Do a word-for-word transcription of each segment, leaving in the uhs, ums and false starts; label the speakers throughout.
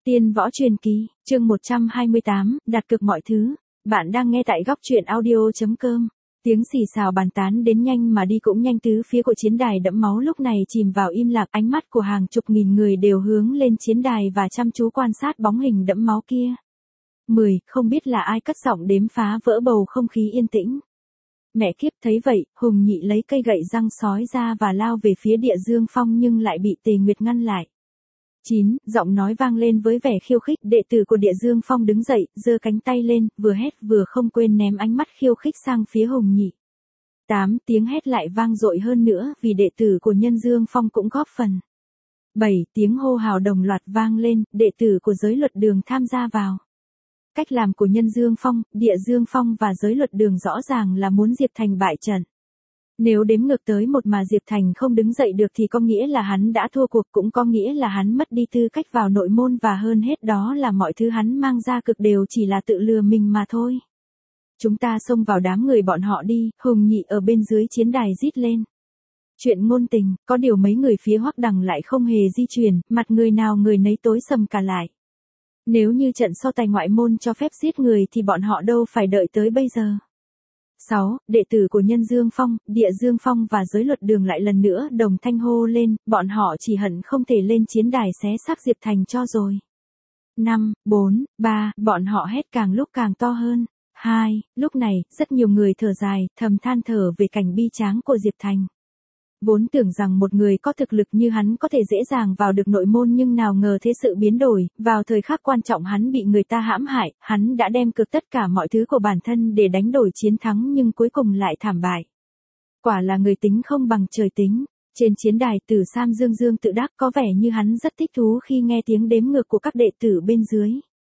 Speaker 1: Tiên võ truyền kỳ, chương một trăm hai mươi tám, đặt cược mọi thứ. Bạn đang nghe tại góc truyện audio.com. Tiếng xì xào bàn tán đến nhanh mà đi cũng nhanh, tứ phía của chiến đài đẫm máu lúc này chìm vào im lặng, ánh mắt của hàng chục nghìn người đều hướng lên chiến đài và chăm chú quan sát bóng hình đẫm máu kia. Mười, không biết là ai cất giọng đếm phá vỡ bầu không khí yên tĩnh. Mẹ kiếp, thấy vậy, Hùng Nhị lấy cây gậy răng sói ra và lao về phía Địa Dương Phong nhưng lại bị Tề Nguyệt ngăn lại. Chín, giọng nói vang lên với vẻ khiêu khích, đệ tử của Địa Dương Phong đứng dậy, giơ cánh tay lên, vừa hét vừa không quên ném ánh mắt khiêu khích sang phía Hùng Nhị. Tám, tiếng hét lại vang dội hơn nữa vì đệ tử của Nhân Dương Phong cũng góp phần. Bảy, tiếng hô hào đồng loạt vang lên, đệ tử của Giới Luật Đường tham gia vào. Cách làm của Nhân Dương Phong, Địa Dương Phong và Giới Luật Đường rõ ràng là muốn Diệp Thành bại trận. Nếu đếm ngược tới một mà Diệp Thành không đứng dậy được thì có nghĩa là hắn đã thua cuộc, cũng có nghĩa là hắn mất đi tư cách vào nội môn, và hơn hết đó là mọi thứ hắn mang ra cực đều chỉ là tự lừa mình mà thôi. Chúng ta xông vào đám người bọn họ đi, Hùng Nhị ở bên dưới chiến đài rít lên. Chuyện ngôn tình, có điều mấy người phía Hoắc Đằng lại không hề di chuyển, mặt người nào người nấy tối sầm cả lại. Nếu như trận so tài ngoại môn cho phép giết người thì bọn họ đâu phải đợi tới bây giờ. Sáu, đệ tử của Nhân Dương Phong, Địa Dương Phong và Giới Luật Đường lại lần nữa đồng thanh hô lên, bọn họ chỉ hận không thể lên chiến đài xé xác Diệp Thành cho rồi. Năm, bốn, ba, bọn họ hét càng lúc càng to hơn. Hai, lúc này, rất nhiều người thở dài, thầm than thở về cảnh bi tráng của Diệp Thành. Vốn tưởng rằng một người có thực lực như hắn có thể dễ dàng vào được nội môn, nhưng nào ngờ thế sự biến đổi, vào thời khắc quan trọng hắn bị người ta hãm hại, hắn đã đem cược tất cả mọi thứ của bản thân để đánh đổi chiến thắng nhưng cuối cùng lại thảm bại. Quả là người tính không bằng trời tính. Trên chiến đài, Tử Sam dương dương tự đắc, có vẻ như hắn rất thích thú khi nghe tiếng đếm ngược của các đệ tử bên dưới.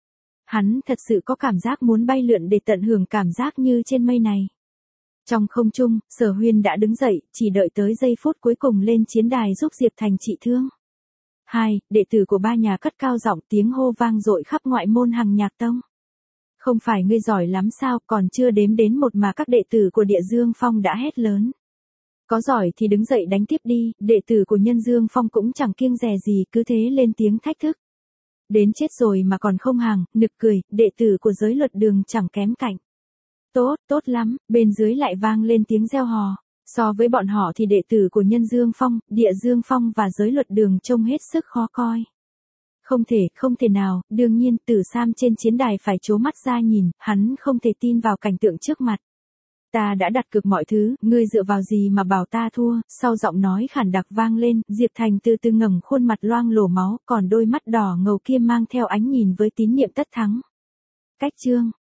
Speaker 1: Hắn thật sự có cảm giác muốn bay lượn để tận hưởng cảm giác như trên mây này. Trong không trung, Sở Huyên đã đứng dậy, chỉ đợi tới giây phút cuối cùng lên chiến đài giúp Diệp Thành trị thương. Hai, đệ tử của ba nhà cất cao giọng, tiếng hô vang dội khắp ngoại môn Hằng Nhạc Tông. Không phải ngươi giỏi lắm sao, còn chưa đếm đến một mà các đệ tử của Địa Dương Phong đã hét lớn. Có giỏi thì đứng dậy đánh tiếp đi, đệ tử của Nhân Dương Phong cũng chẳng kiêng dè gì, cứ thế lên tiếng thách thức. Đến chết rồi mà còn không hàng, nực cười, đệ tử của Giới Luật Đường chẳng kém cạnh. Tốt, tốt lắm, bên dưới lại vang lên tiếng reo hò. So với bọn họ thì đệ tử của Nhân Dương Phong, Địa Dương Phong và Giới Luật Đường trông hết sức khó coi. Không thể, không thể nào, đương nhiên Tử Sam trên chiến đài phải trố mắt ra nhìn, hắn không thể tin vào cảnh tượng trước mặt. Ta đã đặt cược mọi thứ, ngươi dựa vào gì mà bảo ta thua? Sau giọng nói khản đặc vang lên, Diệp Thành từ từ ngẩng khuôn mặt loang lổ máu, còn đôi mắt đỏ ngầu kia mang theo ánh nhìn với tín niệm tất thắng. Cách chương